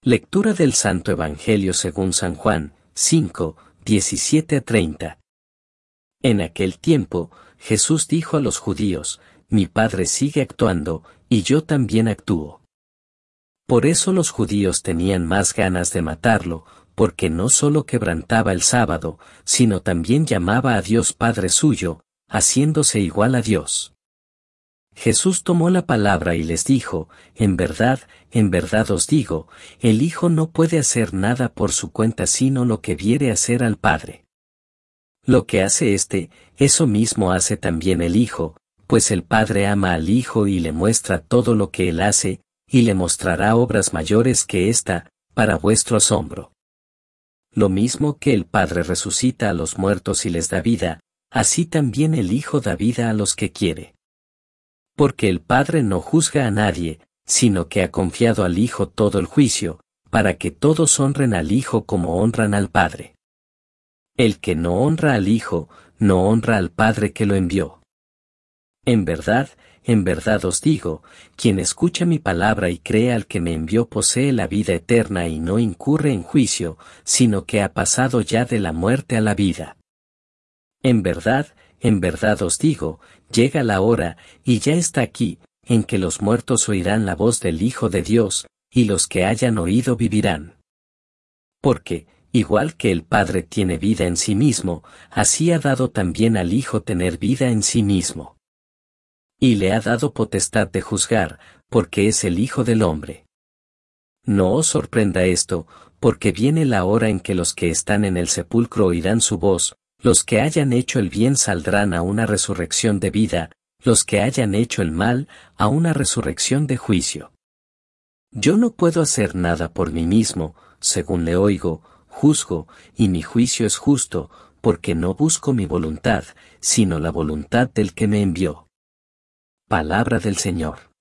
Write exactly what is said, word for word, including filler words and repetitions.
Lectura del Santo Evangelio según San Juan, cinco, diecisiete a treinta. En aquel tiempo, Jesús dijo a los judíos: Mi Padre sigue actuando, y yo también actúo. Por eso los judíos tenían más ganas de matarlo, porque no solo quebrantaba el sábado, sino también llamaba a Dios Padre suyo, haciéndose igual a Dios. Jesús tomó la palabra y les dijo: En verdad, en verdad os digo, el Hijo no puede hacer nada por su cuenta sino lo que viere hacer al Padre. Lo que hace éste, eso mismo hace también el Hijo, pues el Padre ama al Hijo y le muestra todo lo que él hace, y le mostrará obras mayores que ésta, para vuestro asombro. Lo mismo que el Padre resucita a los muertos y les da vida, así también el Hijo da vida a los que quiere. Porque el Padre no juzga a nadie, sino que ha confiado al Hijo todo el juicio, para que todos honren al Hijo como honran al Padre. El que no honra al Hijo, no honra al Padre que lo envió. En verdad, en verdad os digo, quien escucha mi palabra y cree al que me envió posee la vida eterna y no incurre en juicio, sino que ha pasado ya de la muerte a la vida. En verdad, en verdad os digo, llega la hora, y ya está aquí, en que los muertos oirán la voz del Hijo de Dios, y los que hayan oído vivirán. Porque, igual que el Padre tiene vida en sí mismo, así ha dado también al Hijo tener vida en sí mismo. Y le ha dado potestad de juzgar, porque es el Hijo del hombre. No os sorprenda esto, porque viene la hora en que los que están en el sepulcro oirán su voz, los que hayan hecho el bien saldrán a una resurrección de vida, los que hayan hecho el mal, a una resurrección de juicio. Yo no puedo hacer nada por mí mismo, según le oigo, juzgo, y mi juicio es justo, porque no busco mi voluntad, sino la voluntad del que me envió. Palabra del Señor.